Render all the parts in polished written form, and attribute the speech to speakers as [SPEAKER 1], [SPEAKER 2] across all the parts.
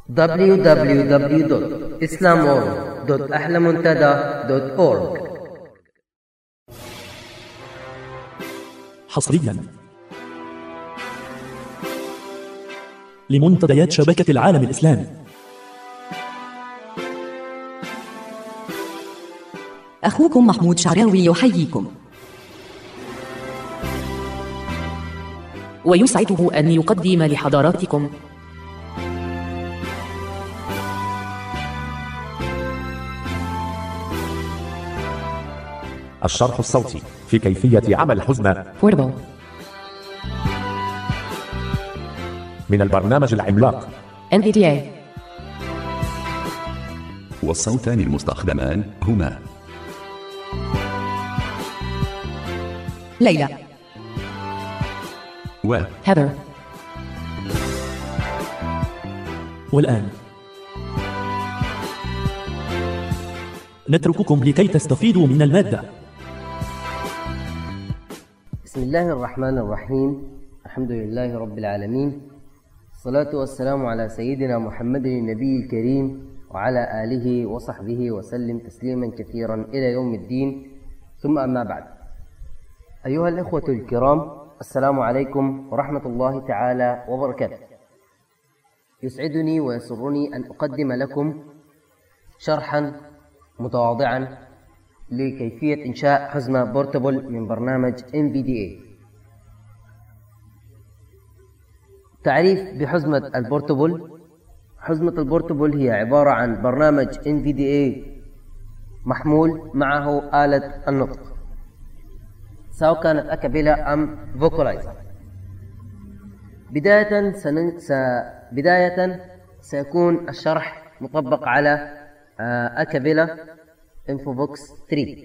[SPEAKER 1] www.islamworld.ahlammuntada.org.
[SPEAKER 2] حصريا لمنتديات شبكة العالم الإسلامي.
[SPEAKER 3] أخوكم محمود شعراوي يحييكم،
[SPEAKER 4] ويسعده أن يقدم لحضراتكم
[SPEAKER 5] الشرح الصوتي في كيفية عمل حزمة
[SPEAKER 4] Portable
[SPEAKER 5] من البرنامج العملاق
[SPEAKER 4] NVDA.
[SPEAKER 6] والصوتان المستخدمان هما
[SPEAKER 3] ليلى
[SPEAKER 6] و
[SPEAKER 4] Heather.
[SPEAKER 2] والآن نترككم لكي تستفيدوا من المادة.
[SPEAKER 1] بسم الله الرحمن الرحيم. الحمد لله رب العالمين، الصلاة والسلام على سيدنا محمد النبي الكريم وعلى آله وصحبه وسلم تسليما كثيرا إلى يوم الدين، ثم أما بعد. أيها الإخوة الكرام، السلام عليكم ورحمة الله تعالى وبركاته. يسعدني ويسرني أن أقدم لكم شرحا متواضعا لكيفية إنشاء حزمة بورتبل من برنامج NVDA. تعريف بحزمة البورتبل: حزمة البورتبل هي عبارة عن برنامج NVDA محمول معه آلة النطق، سواء كانت أكابيلا أم فوكالايزر. بداية سيكون الشرح مطبق على أكابيلا إنفوفوكس 3،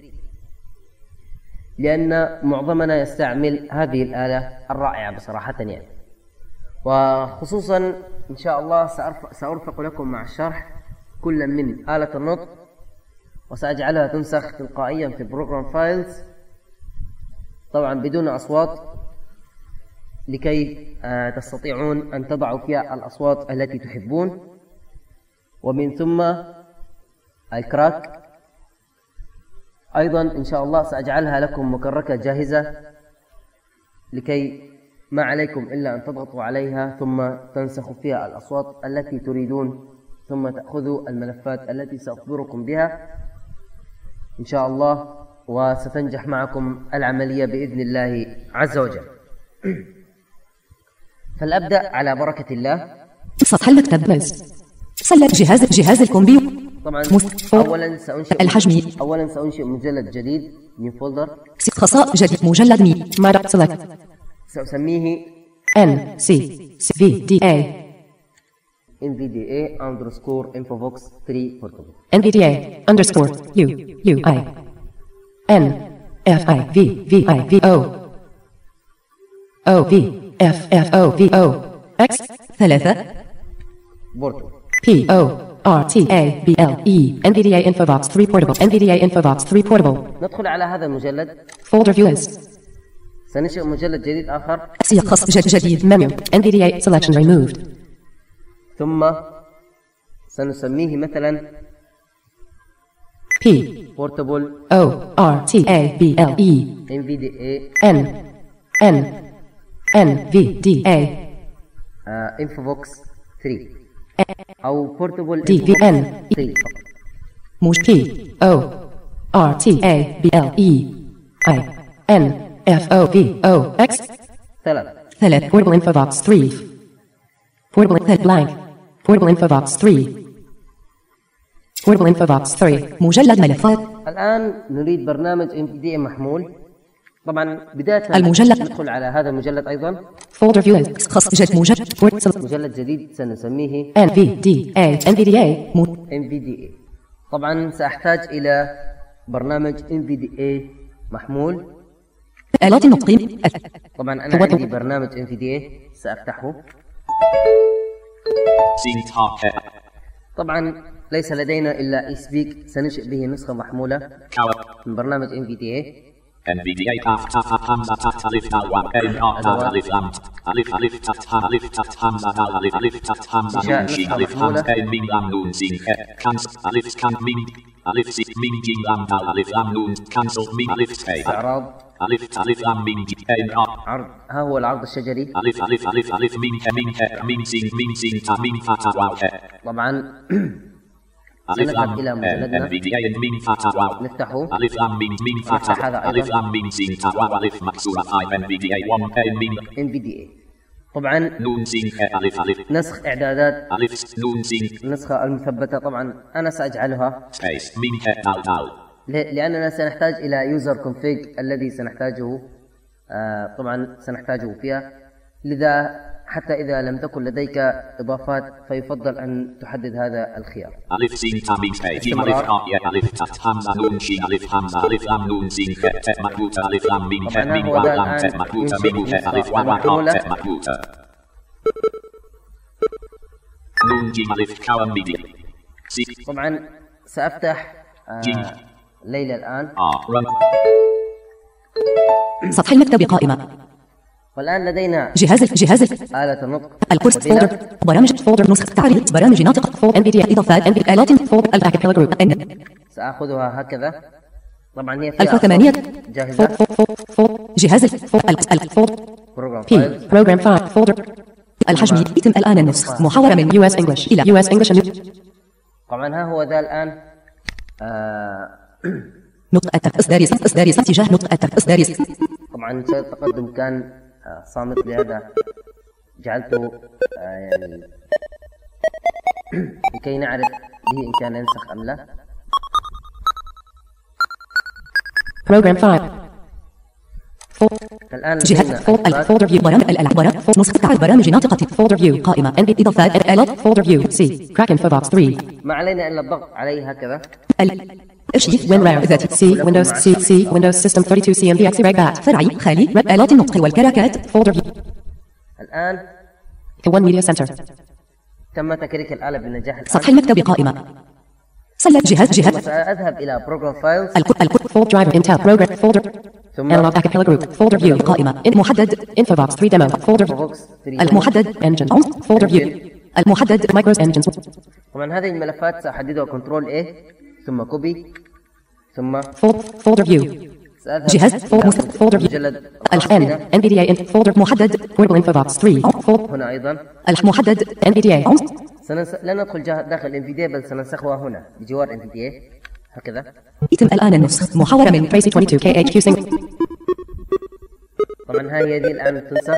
[SPEAKER 1] لأن معظمنا يستعمل هذه الآلة الرائعة بصراحة يعني. وخصوصا إن شاء الله سأرفق لكم مع الشرح كل من آلة النطق، وسأجعلها تنسخ تلقائيا في بروجرام فايلز، طبعا بدون أصوات، لكي تستطيعون أن تضعوا فيها الأصوات التي تحبون. ومن ثم الكراك أيضا إن شاء الله سأجعلها لكم مكركة جاهزة، لكي ما عليكم إلا أن تضغطوا عليها ثم تنسخوا فيها الأصوات التي تريدون، ثم تأخذوا الملفات التي سأخبركم بها إن شاء الله، وستنجح معكم العملية بإذن الله عز وجل. فلأبدأ على بركة الله.
[SPEAKER 3] سطح المكتب بس سلة جهاز الكمبيوتر.
[SPEAKER 1] طبعا أولا سأنشئ مجلد جديد، نيو فولدر،
[SPEAKER 3] خصائص جديد، مجلد مي مارك سلكت،
[SPEAKER 1] سأسميه NVDA underscore Infovox 3 portable.
[SPEAKER 4] NVDA underscore UI NFIVVIVO OVFFOVO X 3
[SPEAKER 1] portable.
[SPEAKER 4] PORTABLE NVDA Infovox 3 portable. NVDA Infovox 3 portable.
[SPEAKER 1] ندخل على هذا المجلد.
[SPEAKER 4] Folder view list.
[SPEAKER 1] سننشئ مجلد جديد آخر.
[SPEAKER 4] سياق خاص جديد menu NVDA selection removed.
[SPEAKER 1] ثم سنسميه مثلا
[SPEAKER 4] P
[SPEAKER 1] portable
[SPEAKER 4] ORTABLE
[SPEAKER 1] NVDA
[SPEAKER 4] NVDA
[SPEAKER 1] Infovox 3 أو portable
[SPEAKER 4] DVN
[SPEAKER 1] 3
[SPEAKER 4] مش PORTABLE INFOVOX 3 portable Infovox 3 portable blank portable Infovox 3 portable Infovox 3 مجلد ملفات.
[SPEAKER 1] الآن نريد برنامج NVDA محمول. طبعا بداية
[SPEAKER 4] المجلد
[SPEAKER 1] ندخل على هذا المجلد أيضا.
[SPEAKER 4] folder view خاص
[SPEAKER 1] مجلد جديد سنسميه NVDA. طبعا سأحتاج إلى برنامج NVDA محمول.
[SPEAKER 3] آلات النطق.
[SPEAKER 1] طبعا أنا عندي برنامج NVDA سأفتحه. طبعا ليس لدينا إلا eSpeak، سننشئ به نسخة محمولة من برنامج NVDA.
[SPEAKER 7] NVDA taf taf hamza tat alif dal wa kain ra dal alif lam alif alif tat hamza dal alif alif tat hamza nun shin alif ham kain min lam nun sin he kans alif kan min alif si min jin lam dal alif lam nun cancel min alif tay
[SPEAKER 1] استعراض
[SPEAKER 7] alif alif lam min kain ra
[SPEAKER 1] عرض. ها هو العرض الشجري.
[SPEAKER 7] alif alif alif alif min sin ta min fata wa he
[SPEAKER 1] طبعا
[SPEAKER 7] alif lam
[SPEAKER 1] سنذهب إلى مجلدنا
[SPEAKER 7] NVDA min fata wa
[SPEAKER 1] نفتحه.
[SPEAKER 7] alif lam min fata alif lam min sin ta wa alif maksura 5 NVDA 1 kain min
[SPEAKER 1] NVDA. طبعا
[SPEAKER 7] نون سين ألف ألف
[SPEAKER 1] نسخ إعدادات
[SPEAKER 7] ألف نون سين
[SPEAKER 1] النسخة المثبتة. طبعا أنا سأجعلها
[SPEAKER 7] سبيس من دال دال
[SPEAKER 1] لأننا سنحتاج إلى يوزر كونفيج الذي سنحتاجه طبعا سنحتاجه فيها. لذا حتى إذا لم تكن لديك إضافات فيفضل أن تحدد هذا الخيار.
[SPEAKER 7] ألف سين تامين سبيس ألف راء ألف تات همزة نون شين ألف همزة ألف لام نون سين تاء مكبوتة ألف لام من تاء من واو لام تاء مكبوتة من تاء ألف واو تاء مكبوتة نون جيم ألف كاوم ميديا
[SPEAKER 1] طبعا سأفتح ليلى الآن.
[SPEAKER 7] رن
[SPEAKER 4] سطح المكتب قائمة.
[SPEAKER 1] والآن لدينا
[SPEAKER 4] جهاز
[SPEAKER 1] آلة النطق
[SPEAKER 4] الكورس فولدر برامج فولدر نسخ تعريض برامج ناطق فولدر NVDA إضافات آلات فولدر الأكابيلا جروب N
[SPEAKER 1] سأخذها هكذا. طبعا هي فيها
[SPEAKER 4] 1008
[SPEAKER 1] جاهزة.
[SPEAKER 4] جهاز الفولدر
[SPEAKER 1] بروجرام
[SPEAKER 4] P
[SPEAKER 1] فايلز.
[SPEAKER 4] program file folder الحجم يتم الآن النسخ محاورة من US English إلى US English
[SPEAKER 1] طبعا ها هو ذا الآن
[SPEAKER 4] نطق إصدار اتجاه نطق إصدار
[SPEAKER 1] طبعا التقدم كان صامت، لهذا جعلته يعني لكي نعرف به إن كان ينسخ أم لا.
[SPEAKER 4] program file
[SPEAKER 1] الآن
[SPEAKER 4] جهاز الفولدر فيو برامج الألعاب نسخ تعرض برامج ناطقة فولدر فيو قائمة NV إضافات آلات فولدر فيو C Kraken Firefox 3
[SPEAKER 1] ما علينا إلا الضغط عليه هكذا.
[SPEAKER 4] ارشيف وين رار ذات سي ويندوز سي ويندوز سيستم 32 سي ام بي اكس باك فرعي خالي رب آلات النطق والكراكات فولدر فيو
[SPEAKER 1] الآن
[SPEAKER 4] 1 ميديا سنتر
[SPEAKER 1] تم تكريك الآلة بنجاح الآن.
[SPEAKER 4] سطح المكتب قائمة سلة جهاز
[SPEAKER 1] سأذهب إلى بروجرام فايلز
[SPEAKER 4] الكود فولدر درايفر انتل بروجرام فولدر انالوج اكابيلا جروب فولدر فيو قائمة محدد انفوبوكس 3 ديمو فولدر المحدد انجن فولدر فيو المحدد مايكروز انجنز.
[SPEAKER 1] طبعا هذه الملفات سأحددها كنترول A ثم كوبي ثم
[SPEAKER 4] فولدر فيو جهاز فولدر فيو
[SPEAKER 1] مجلد
[SPEAKER 4] الحان NVDA ان فولدر محدد بورتبل انفوبوكس 3
[SPEAKER 1] هنا أيضا
[SPEAKER 4] المحدد NVDA
[SPEAKER 1] لا ندخل داخل NVDA بل سننسخها هنا بجوار NVDA هكذا.
[SPEAKER 4] يتم الآن النسخ محاورة من Tracy 22 KHQ Sync.
[SPEAKER 1] طبعا هذه الآن تنسخ.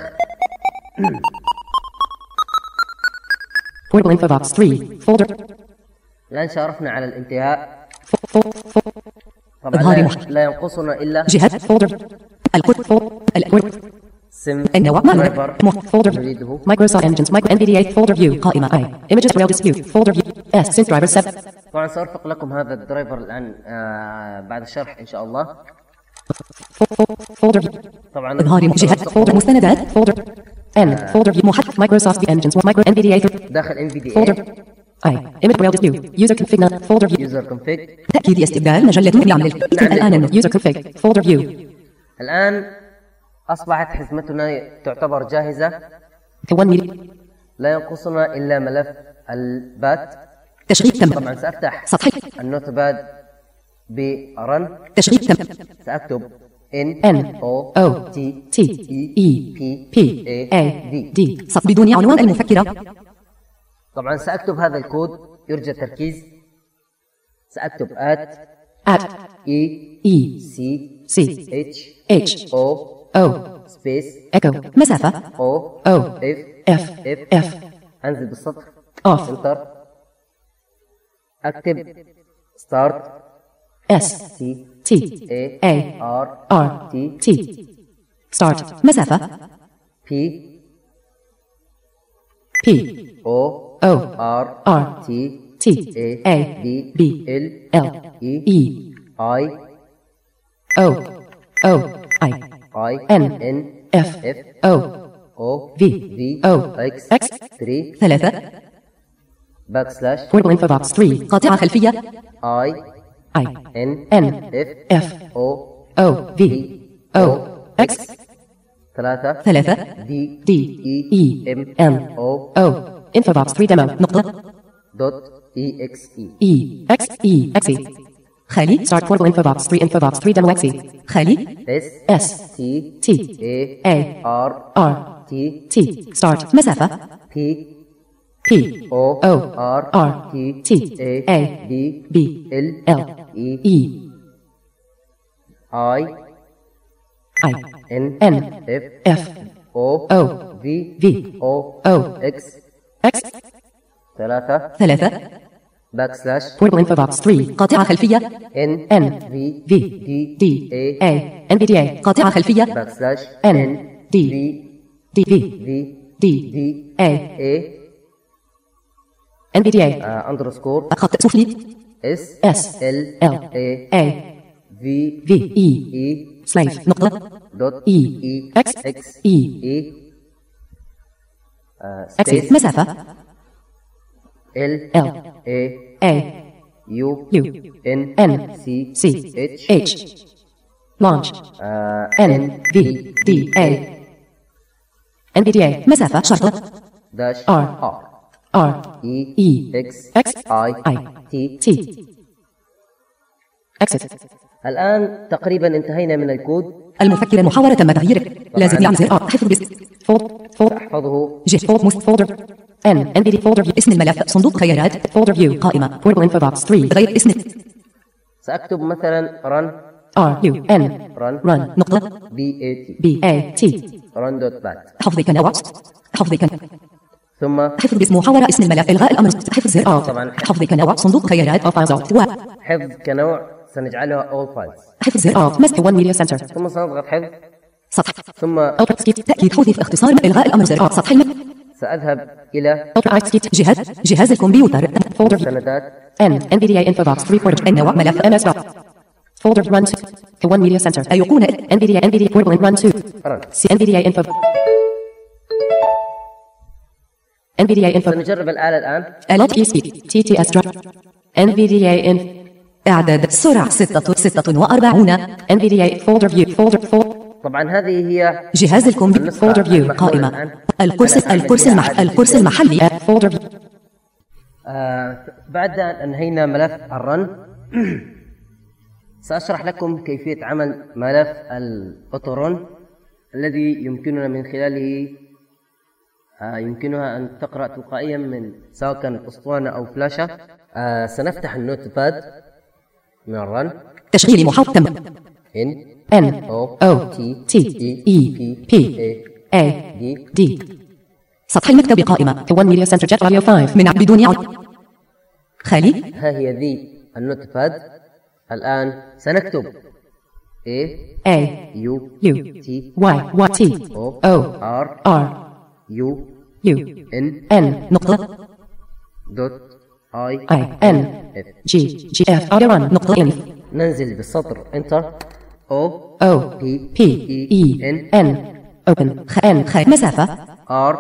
[SPEAKER 4] Portable Infobox 3 folder.
[SPEAKER 1] الآن شارفنا على الانتهاء. طبعا لا ينقصنا إلا
[SPEAKER 4] جهاز فولدر الكود
[SPEAKER 1] سم
[SPEAKER 4] النوع فولدر مايكروسوفت انجنز مايكرو NVDA فولدر فيو قائمة I images rail dispute فولدر فيو S sync driver 7.
[SPEAKER 1] طبعا سأرفق لكم هذا الدرايفر الآن بعد الشرح إن شاء الله.
[SPEAKER 4] فولدر
[SPEAKER 1] طبعا
[SPEAKER 4] إظهار جهاز فولدر مستندات فولدر N فولدر فيو محدد مايكروسوفت انجنز مايكرو NVDA
[SPEAKER 1] داخل NVDA
[SPEAKER 4] فولدر I image rail dispute user config فولدر فيو
[SPEAKER 1] user config
[SPEAKER 4] تأكيد استبدال مجلة يعمل الآن user config فولدر فيو.
[SPEAKER 1] الآن أصبحت حزمتنا تعتبر جاهزة. لا ينقصنا إلا ملف البات.
[SPEAKER 4] تشغيل تم.
[SPEAKER 1] طبعا سأفتح
[SPEAKER 4] سطح
[SPEAKER 1] النوت باد برن.
[SPEAKER 4] تشغيل تم.
[SPEAKER 1] سأكتب
[SPEAKER 4] N O T E P A D بدون عنوان المفكرة.
[SPEAKER 1] طبعا سأكتب هذا الكود يرجى التركيز. سأكتب at E C H O space
[SPEAKER 4] echo مسافة
[SPEAKER 1] O F أنزل بالسطر
[SPEAKER 4] off
[SPEAKER 1] انتر. أكتب start
[SPEAKER 4] S T A R T start مسافة P O R T A B L E I N F O V X 3
[SPEAKER 1] backslash
[SPEAKER 4] Portable Infobox 3 قاطعة خلفية
[SPEAKER 1] I
[SPEAKER 4] N F O V O X 3 D E M O Infobox 3 demo نقطة .exe خالي start portable Infobox 3 demo exe خالي S T A R T start مسافة P O R T A B L E I N F O V O X 3 portable Infobox 3 قاطعة خلفية N V D A NVDA قاطعة خلفية N D A NVDA
[SPEAKER 1] underscore
[SPEAKER 4] خط سفلي S L A V E سلايف نقطة E X E X مسافة
[SPEAKER 1] L
[SPEAKER 4] A
[SPEAKER 1] U
[SPEAKER 4] N C H launch N V D A NVDA مسافة شرطة
[SPEAKER 1] dash
[SPEAKER 4] R
[SPEAKER 1] E X I T.
[SPEAKER 4] Exit.
[SPEAKER 1] الآن تقريبا انتهينا من الكود.
[SPEAKER 4] المفكرة محاولة تم تغييره. لازم يعمل زر حفظ بس فولد
[SPEAKER 1] أحفظه
[SPEAKER 4] جه فولدر NVD فولدر اسم الملف صندوق خيارات فولدر فيو قائمة portable Infobox 3 غير اسم
[SPEAKER 1] سأكتب مثلا run
[SPEAKER 4] run نقطة BAT
[SPEAKER 1] run.bat
[SPEAKER 4] حفظ كنوات
[SPEAKER 1] ثم
[SPEAKER 4] حفظ باسم محاولة اسم الملف إلغاء الأمر حفظ زر
[SPEAKER 1] طبعا
[SPEAKER 4] حفظ كنوات صندوق خيارات
[SPEAKER 1] حفظ كنوع سنجعلها all files
[SPEAKER 4] حفظ زر مسك one media center
[SPEAKER 1] ثم سنضغط حفظ
[SPEAKER 4] سطح
[SPEAKER 1] ثم
[SPEAKER 4] تأكيد حذف اختصار إلغاء الأمر زر سطح
[SPEAKER 1] سأذهب إلى
[SPEAKER 4] جهاز الكمبيوتر فولدر
[SPEAKER 1] سندات
[SPEAKER 4] NVDA Infobox 3 النوع ملف MS folder run to one media center أيقونة NVDA portable run to NVDA Info NVDA Info
[SPEAKER 1] سنجرب الآلة الآن
[SPEAKER 4] آلات ESP TTS drive NVDA Inf إعداد سرعة 46 NVDA folder view
[SPEAKER 1] طبعا هذه هي
[SPEAKER 4] جهاز الكمبيوتر folder view قائمة الكرسي المحلي folder view
[SPEAKER 1] بعد أن أنهينا ملف الرن سأشرح لكم كيفية عمل ملف الأوتورون الذي يمكننا من خلاله يمكنها أن تقرأ تلقائيا من سواء كانت أسطوانة أو فلاشة. سنفتح النوت باد من الرن
[SPEAKER 4] تشغيل محطم N O T E P A D سطح المكتب قائمة One Media Center Jet Radio 5 من بدون عد خالي
[SPEAKER 1] ها هي ذي النوت باد. الآن سنكتب
[SPEAKER 4] A
[SPEAKER 1] U T
[SPEAKER 4] Y O R U N نقطة
[SPEAKER 1] I
[SPEAKER 4] N G F run نقطة N
[SPEAKER 1] ننزل بالسطر انتر O
[SPEAKER 4] P E N open N مسافة
[SPEAKER 1] R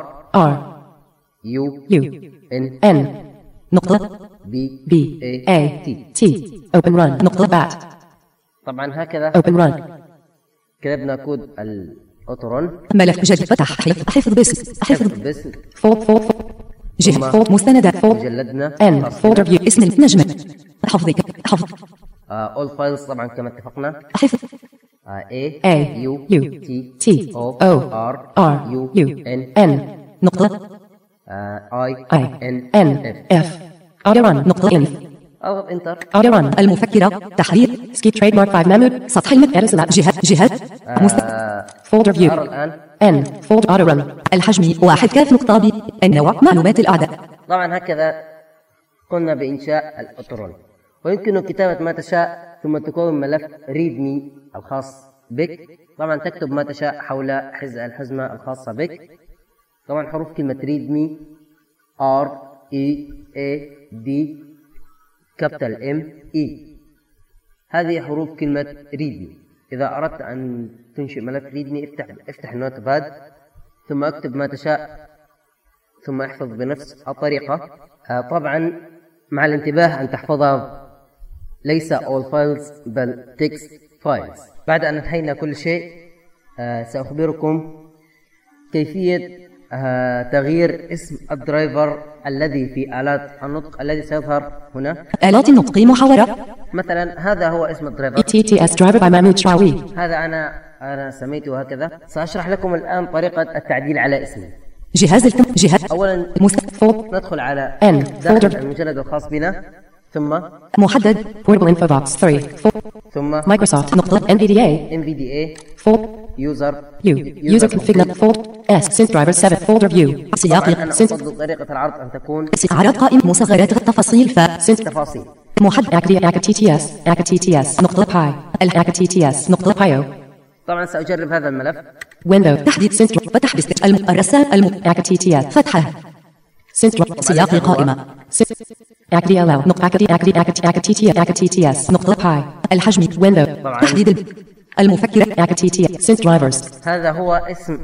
[SPEAKER 1] U
[SPEAKER 4] N نقطة B A T open run نقطة bat
[SPEAKER 1] طبعا هكذا
[SPEAKER 4] open run
[SPEAKER 1] كتبنا كود الأوتورون.
[SPEAKER 4] ملف جديد فتح حفظ باسم فولد جهة مستندات
[SPEAKER 1] جلدنا
[SPEAKER 4] N folder view اسم نجمة حفظ
[SPEAKER 1] all files طبعا كما اتفقنا
[SPEAKER 4] حفظ
[SPEAKER 1] A U T O R U
[SPEAKER 4] N نقطة
[SPEAKER 1] I N
[SPEAKER 4] F run نقطة N
[SPEAKER 1] أضغط انتر
[SPEAKER 4] run المفكرة تحرير سكيب تريد مارك 5 ميمود سطح المكتب جهة folder view
[SPEAKER 1] الآن
[SPEAKER 4] N folder run الحجم 1 كاف نقطة B النوع معلومات الأعداء.
[SPEAKER 1] طبعا هكذا قمنا بإنشاء الأوتورون. ويمكن كتابة ما تشاء ثم تكون ملف ريدمي الخاص بك. طبعا تكتب ما تشاء حول الحزمة الخاصة بك. طبعا حروف كلمة ريدمي R E A D كابيتال M E هذه حروف كلمة ريدمي. إذا أردت أن تنشئ ملف ريدمي افتح النوت باد ثم اكتب ما تشاء ثم احفظ بنفس الطريقة. طبعا مع الانتباه أن تحفظها ليس all files بل text files. بعد أن انتهينا كل شيء سأخبركم كيفية تغيير اسم الدرايفر الذي في آلات النطق الذي سيظهر هنا.
[SPEAKER 4] آلات النطق محاورة.
[SPEAKER 1] مثلا هذا هو اسم الدرايفر
[SPEAKER 4] TTS Driver by Mahmoud Shrawi.
[SPEAKER 1] هذا أنا سميته هكذا. سأشرح لكم الآن طريقة التعديل على اسمي.
[SPEAKER 4] جهاز
[SPEAKER 1] أولا ندخل على داخل المجلد الخاص بنا، ثم
[SPEAKER 4] محدد Portable Info Box 3
[SPEAKER 1] ثم
[SPEAKER 4] Microsoft نقطة NVDA
[SPEAKER 1] 4
[SPEAKER 4] User Config S Synth Driver 7 Folder View سياق
[SPEAKER 1] أنا أفضل طريقة العرض أن تكون
[SPEAKER 4] أعراض قائمة مصغرات التفاصيل
[SPEAKER 1] تفاصيل
[SPEAKER 4] محدد TTS نقطة باي TTS نقطة بايو.
[SPEAKER 1] طبعا سأجرب هذا الملف.
[SPEAKER 4] Window تحديد سنتر فتح الرسائل TTS فتحه سنتر سياق قائمة ACDLL نقطة TTS نقطة باي الحجم Window تحديد المفكرة TTS Synth Drivers.
[SPEAKER 1] هذا هو اسم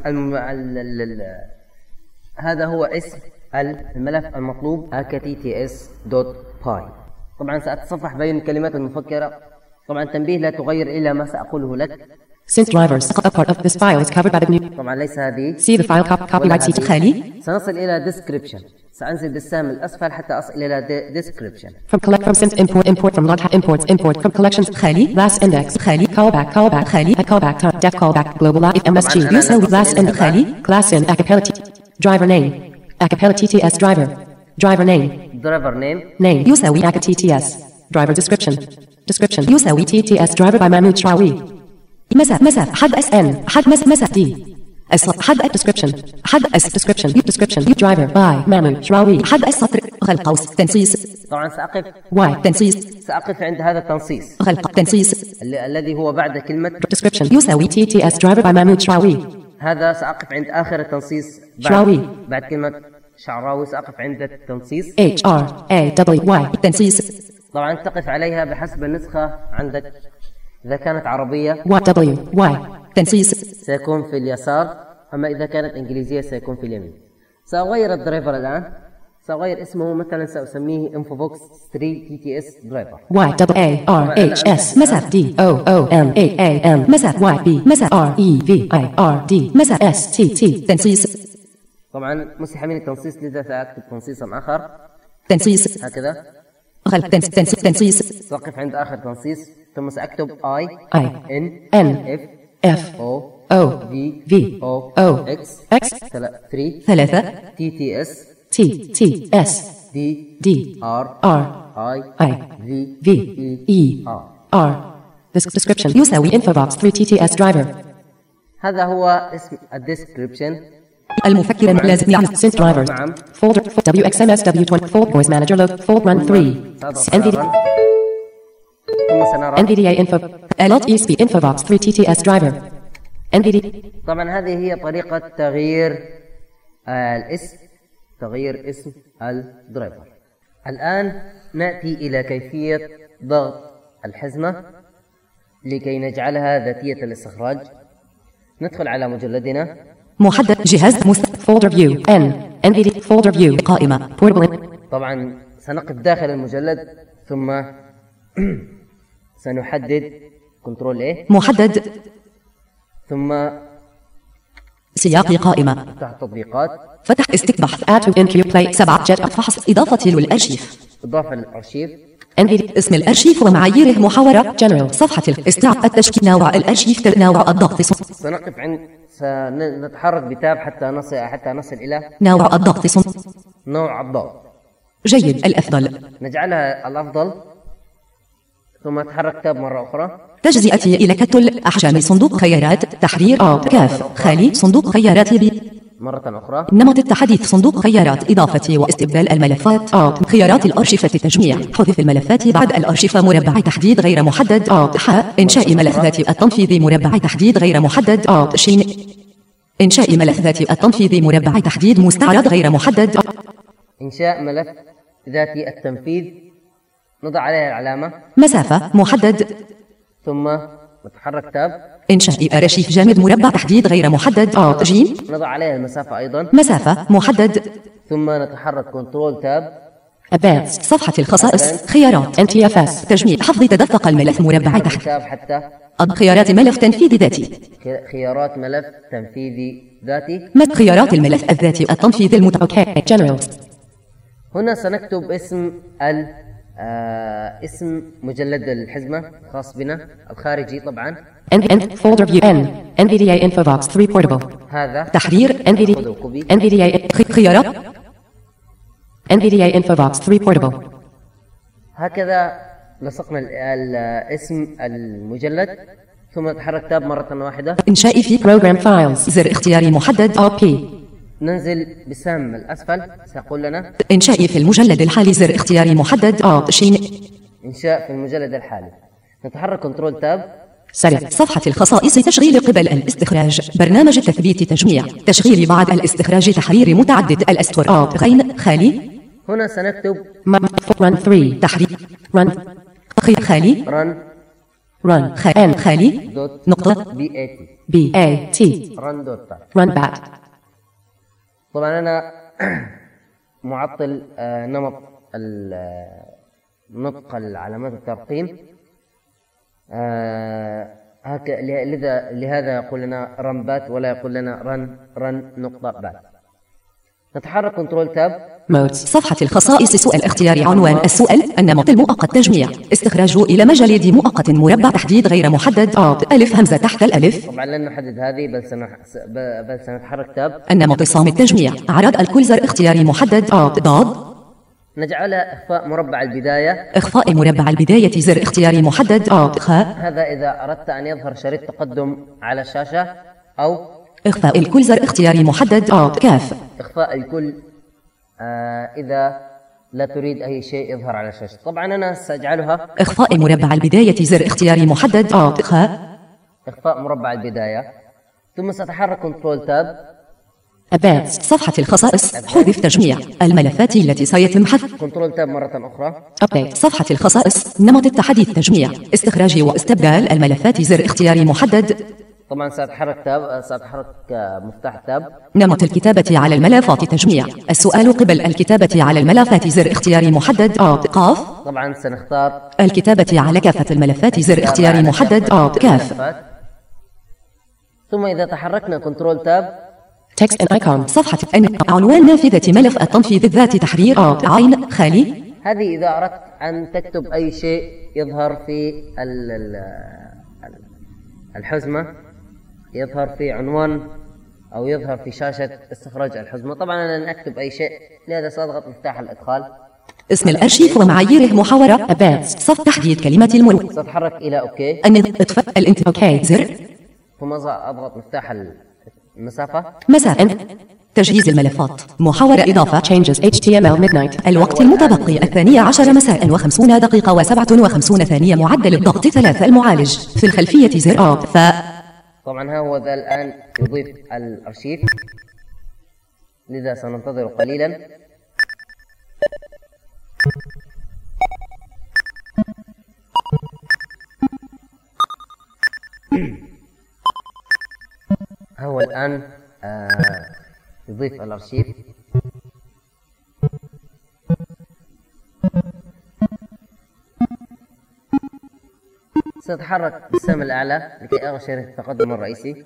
[SPEAKER 1] هذا هو اسم الملف المطلوب ACTS.py. طبعا سأتصفح بين الكلمات المفكرة. طبعا تنبيه لا تغير إلا ما سأقوله لك.
[SPEAKER 4] Synth Drivers. A part of this file is covered by the new.
[SPEAKER 1] طبعا ليس هذه.
[SPEAKER 4] See the file copyright sheet خالي.
[SPEAKER 1] سنصل إلى description. سأنزل بالسهم الأسفل حتى أصل إلى description.
[SPEAKER 4] From synth import from log import from collections خالي class index خالي callback خالي callback time def callback global live MSG يساوي class in خالي class in acapella driver name acapella TTS driver name يساوي TTS driver description يساوي TTS driver by Mahmoud Shrawi. مسافة حد SN حد مسافة D حد description حد description driver by Mahmoud Shrawi حد سطر غلق قوس تنصيص.
[SPEAKER 1] طبعا سأقف
[SPEAKER 4] تنصيص
[SPEAKER 1] سأقف عند هذا التنصيص
[SPEAKER 4] غلق تنصيص
[SPEAKER 1] الذي هو بعد كلمة
[SPEAKER 4] description يساوي TTS driver by Mahmoud Shrawi.
[SPEAKER 1] هذا سأقف عند آخر التنصيص بعد كلمة شعراوي سأقف عند التنصيص
[SPEAKER 4] HRAWY تنصيص.
[SPEAKER 1] طبعا تقف عليها بحسب النسخة عندك. إذا كانت عربية
[SPEAKER 4] WY تنصيص
[SPEAKER 1] سيكون في اليسار، أما إذا كانت إنجليزية سيكون في اليمين. سأغير الدرايفر الآن. سأغير اسمه، مثلا سأسميه Infobox 3 TTS درايفر.
[SPEAKER 4] YARHS مسافة DOOMAAM مسافة YB مسافة REVIRD مسافة STT تنصيص.
[SPEAKER 1] طبعا مستحيل التنصيص، لذا سأكتب تنصيصا آخر
[SPEAKER 4] تنصيص
[SPEAKER 1] هكذا
[SPEAKER 4] غلق تنصيص.
[SPEAKER 1] سأقف عند آخر تنصيص ثم سأكتب
[SPEAKER 4] INFOV X 3 TTS DRIVER description يساوي Infobox 3 TTS driver.
[SPEAKER 1] هذا هو اسم الديسكريبشن.
[SPEAKER 4] المفكر لازم يعمل synth drivers folder WXMS W20 fold voice manager load fold run 3 NVDA info alert ESP Infobox 3 TTS driver NVDA.
[SPEAKER 1] طبعا هذه هي طريقة تغيير الاسم، تغيير اسم الدرايفر. الآن نأتي إلى كيفية ضغط الحزمة لكي نجعلها ذاتية الاستخراج. ندخل على مجلدنا،
[SPEAKER 4] محدد جهاز folder view NVDA folder view قائمة portable.
[SPEAKER 1] طبعا سنقف داخل المجلد ثم سنحدد كنترول A
[SPEAKER 4] محدد
[SPEAKER 1] ثم
[SPEAKER 4] سياق قائمة
[SPEAKER 1] فتح التطبيقات،
[SPEAKER 4] فتح استبحث add to NQ play 7 جد فحص إضافة للأرشيف
[SPEAKER 1] إضافة للأرشيف
[SPEAKER 4] NVDA اسم الأرشيف ومعاييره محاورة general صفحة الاستعراض التشكيل نوع الأرشيف نوع الضغط
[SPEAKER 1] سنقف عند سنتحرك بتاب حتى نصل إلى
[SPEAKER 4] نوع الضغط
[SPEAKER 1] نوع الضغط.
[SPEAKER 4] جيد الأفضل
[SPEAKER 1] نجعلها الأفضل ثم نتحرك تاب مرة أخرى.
[SPEAKER 4] تجزئة إلى كتل أحجام صندوق خيارات تحرير كاف خالي صندوق خيارات
[SPEAKER 1] مرة أخرى.
[SPEAKER 4] نمط التحديث صندوق خيارات إضافة واستبدال الملفات خيارات الأرشفة تجميع حذف الملفات بعد الأرشفة مربع تحديد غير محدد إنشاء ملفات التنفيذ مربع تحديد غير محدد إنشاء ملف ذاتي التنفيذ مربع تحديد مستعرض غير محدد.
[SPEAKER 1] إنشاء ملف ذاتي التنفيذ نضع عليها العلامة
[SPEAKER 4] مسافة محدد
[SPEAKER 1] ثم نتحرك تاب.
[SPEAKER 4] إنشاء أرشيف جامد مربع تحديد غير محدد جيم
[SPEAKER 1] نضع عليها المسافة أيضا
[SPEAKER 4] مسافة محدد
[SPEAKER 1] ثم نتحرك كنترول تاب
[SPEAKER 4] Advanced. صفحة الخصائص. خيارات NTFS. تجميع. حفظ تدفق الملف مربع تحت.
[SPEAKER 1] كتاب حتى
[SPEAKER 4] خيارات ملف تنفيذ ذاتي.
[SPEAKER 1] خيارات ملف تنفيذي ذاتي.
[SPEAKER 4] خيارات الملف الذاتي التنفيذ المتوقع. General.
[SPEAKER 1] هنا سنكتب اسم اسم مجلد الحزمة الخاص بنا الخارجي طبعا.
[SPEAKER 4] folder view NVDA Infobox 3 portable.
[SPEAKER 1] هذا
[SPEAKER 4] تحرير NVDA خيارات NVDA Infobox 3 portable.
[SPEAKER 1] هكذا لصقنا اسم المجلد، ثم نتحرك تاب مرة واحدة.
[SPEAKER 4] إنشاء في program files. زر اختياري محدد OP.
[SPEAKER 1] ننزل بالسهم الأسفل سيقول لنا
[SPEAKER 4] إنشاء في المجلد الحالي. زر اختياري محدد
[SPEAKER 1] إنشاء في المجلد الحالي. نتحرك كنترول تاب.
[SPEAKER 4] سرع. صفحة الخصائص. تشغيل قبل الاستخراج. برنامج التثبيت. تجميع. تشغيل بعد الاستخراج. تحرير متعدد الأسطر. غين خالي.
[SPEAKER 1] هنا سنكتب
[SPEAKER 4] run 3. تحرير run خالي. run خالي نقطة BAT run back.
[SPEAKER 1] طبعا أنا معطل نمط نطق العلامات الترقيم، لهذا يقول لنا run bat ولا يقول لنا run نقطة bat. نتحرك كنترول تاب.
[SPEAKER 4] مود. صفحة الخصائص. سؤال اختياري. عنوان السؤال. النمط المؤقت. تجميع. استخراج إلى مجلد مؤقت مربع. تحديد غير محدد. ألف همزة تحت الألف.
[SPEAKER 1] طبعا لن نحدد هذه بل سنتحرك تاب.
[SPEAKER 4] النمط الصامت. تجميع. أعراض الكل. زر اختياري محدد. ضاد.
[SPEAKER 1] نجعلها إخفاء مربع البداية.
[SPEAKER 4] إخفاء مربع البداية. زر اختياري محدد.
[SPEAKER 1] هذا إذا أردت أن يظهر شريط تقدم على الشاشة، أو
[SPEAKER 4] إخفاء الكل. زر اختياري محدد. كاف.
[SPEAKER 1] إخفاء الكل إذا لا تريد أي شيء يظهر على الشاشة. طبعا أنا سأجعلها
[SPEAKER 4] إخفاء مربع البداية. زر اختياري محدد.
[SPEAKER 1] إخفاء مربع البداية. ثم سأتحرك كنترول تاب.
[SPEAKER 4] Advanced. صفحة الخصائص. حذف تجميع الملفات التي سيتم حذف.
[SPEAKER 1] كنترول تاب مرة أخرى.
[SPEAKER 4] Update. صفحة الخصائص. نمط التحديث. تجميع. استخراج واستبدال الملفات. زر اختياري محدد.
[SPEAKER 1] طبعا سأتحرك مفتاح التاب.
[SPEAKER 4] نمط الكتابة على الملفات. تجميع. السؤال قبل الكتابة على الملفات. زر اختياري محدد. قاف.
[SPEAKER 1] طبعا سنختار
[SPEAKER 4] الكتابة على كافة الملفات. زر اختياري محدد. كاف.
[SPEAKER 1] ثم إذا تحركنا كنترول تاب.
[SPEAKER 4] Text and icon. صفحة عنوان نافذة ملف التنفيذ الذاتي. تحرير عين خالي.
[SPEAKER 1] هذه إذا أردت أن تكتب أي شيء يظهر في الحزمة، يظهر في عنوان أو يظهر في شاشة استخراج الحزمة. طبعا أنا لن أكتب أي شيء، لهذا سأضغط مفتاح الإدخال.
[SPEAKER 4] اسم الأرشيف ومعاييره. محاورة. Advanced. صف تحديد كلمة المرور.
[SPEAKER 1] سأتحرك إلى أوكي.
[SPEAKER 4] اطفاء أوكي. زر.
[SPEAKER 1] ثم أضغط مفتاح المسافة.
[SPEAKER 4] مساء. تجهيز الملفات. محاورة. إضافة. Changes HTML midnight. الوقت المتبقي 12 مساء و50 دقيقة و57 ثانية. معدل الضغط 3. المعالج في الخلفية. زر
[SPEAKER 1] طبعا هو ذا الآن يضيف الأرشيف، لذا سننتظر قليلا. هو الآن يضيف الأرشيف. سأتحرك بالسهم الأعلى لكي أرى شريط التقدم الرئيسي.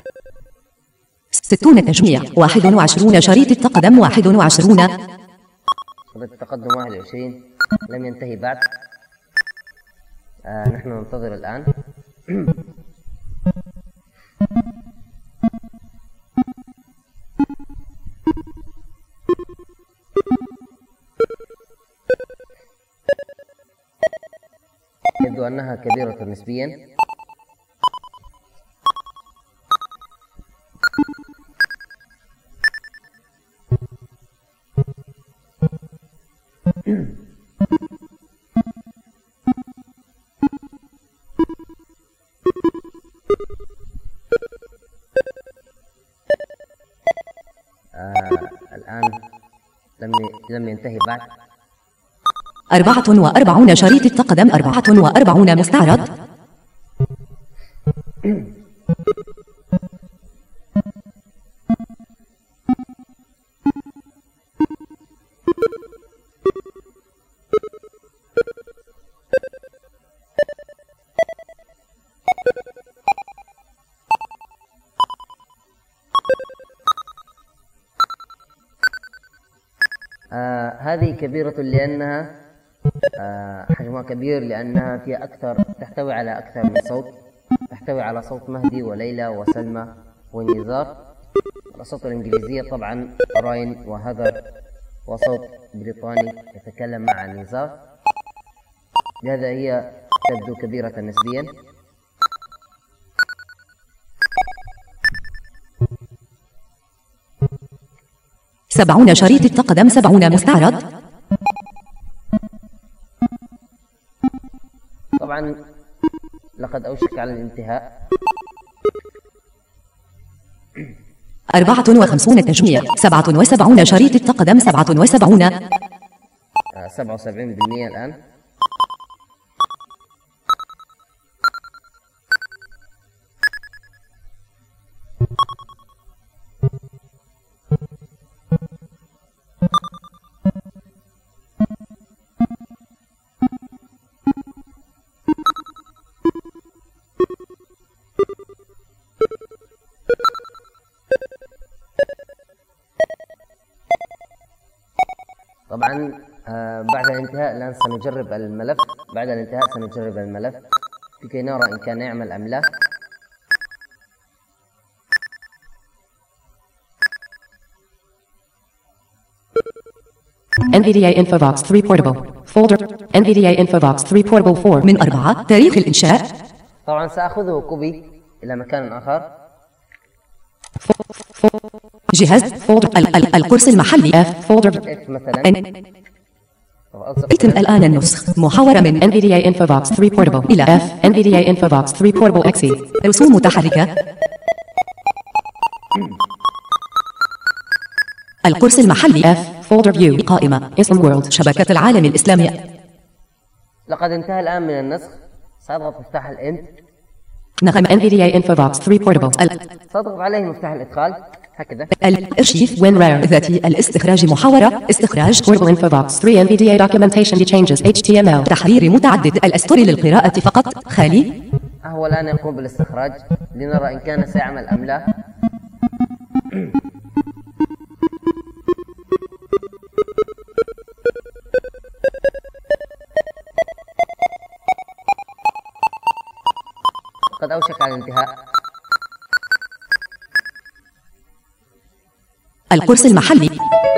[SPEAKER 4] 60 تجميع. 21 شريط التقدم. 21
[SPEAKER 1] شريط التقدم 21 لم ينتهي بعد. نحن ننتظر الآن. يبدو أنها كبيرة نسبيا. الآن لم ينتهي بعد.
[SPEAKER 4] 44 شريط التقدم. 44 مستعرض.
[SPEAKER 1] هذه كبيرة لأنها حجمها كبير لأنها فيها أكثر، تحتوي على أكثر من صوت، تحتوي على صوت مهدي وليلى وسلمى ونزار. الأصوات الإنجليزية طبعا راين وهذر، وصوت بريطاني يتكلم مع نزار، لهذا هي تبدو كبيرة نسبيا.
[SPEAKER 4] سبعون شريط التقدم 70 مستعرض.
[SPEAKER 1] طبعا لقد أوشك على الانتهاء.
[SPEAKER 4] 54 تجميع 77 شريط التقدم 77
[SPEAKER 1] 77% الآن. طبعا بعد الانتهاء الآن سنجرب الملف، بعد الانتهاء سنجرب الملف لكي نرى إن كان يعمل أم لا.
[SPEAKER 4] NVDA Infobox 3 Portable Folder NVDA Infobox 3 Portable 4 من 4. تاريخ الإنشاء.
[SPEAKER 1] طبعا سأخذه كوبي إلى مكان آخر.
[SPEAKER 4] جهاز فولدر القرص المحلي F فولدر
[SPEAKER 1] F مثلا.
[SPEAKER 4] يتم الآن النسخ محاورة من NVDA Infobox 3 Portable إلى F NVDA Infobox 3 Portable XE. رسوم متحركة. القرص المحلي F فولدر فيو قائمة اسم وورلد شبكة العالم الإسلامية.
[SPEAKER 1] لقد انتهى الآن من النسخ. سأضغط مفتاح الإنت.
[SPEAKER 4] نغم NVDA Infobox 3 Portable
[SPEAKER 1] سأضغط عليه مفتاح الإدخال هكذا.
[SPEAKER 4] الارشيف وين رار ذاتي الاستخراج محاورة استخراج Portable Infobox 3 NVDA Documentation Changes HTML تحرير متعدد الأسطر للقراءة فقط خالي.
[SPEAKER 1] هو الآن يقوم بالاستخراج لنرى إن كان سيعمل أم لا. قد أوشك على الانتهاء.
[SPEAKER 4] القرص المحلي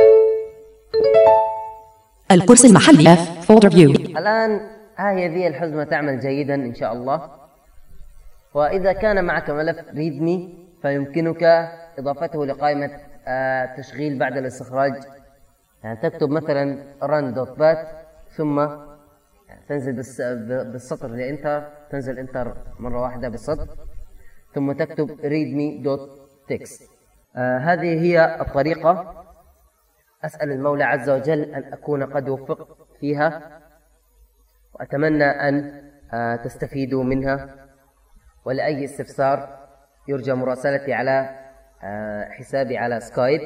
[SPEAKER 4] القرص المحلي F فولدر فيو.
[SPEAKER 1] الآن هي ذي الحزمة تعمل جيدا إن شاء الله. وإذا كان معك ملف ريدمي فيمكنك إضافته لقائمة تشغيل بعد الاستخراج. يعني تكتب مثلا run.bat ثم تنزل بالسطر لإنتر، تنزل إنتر مرة واحدة بالسطر، ثم تكتب readme.txt. هذه هي الطريقة. أسأل المولى عز وجل أن أكون قد وفقت فيها، وأتمنى أن تستفيدوا منها. ولأي استفسار يرجى مراسلتي على حسابي على سكايب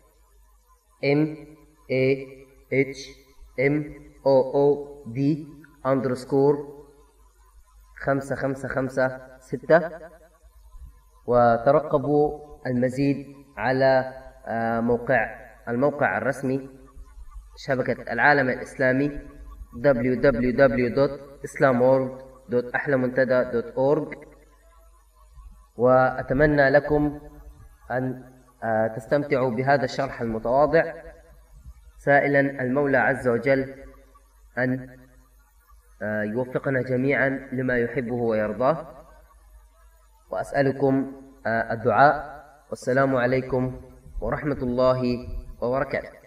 [SPEAKER 1] MAHMOOD_5556. وترقبوا المزيد على الموقع الرسمي شبكة العالم الإسلامي www.islamworld.ahlamuntada.org. وأتمنى لكم أن تستمتعوا بهذا الشرح المتواضع، سائلا المولى عز وجل أن يوفقنا جميعا لما يحبه ويرضاه. وأسألكم الدعاء. والسلام عليكم ورحمة الله وبركاته.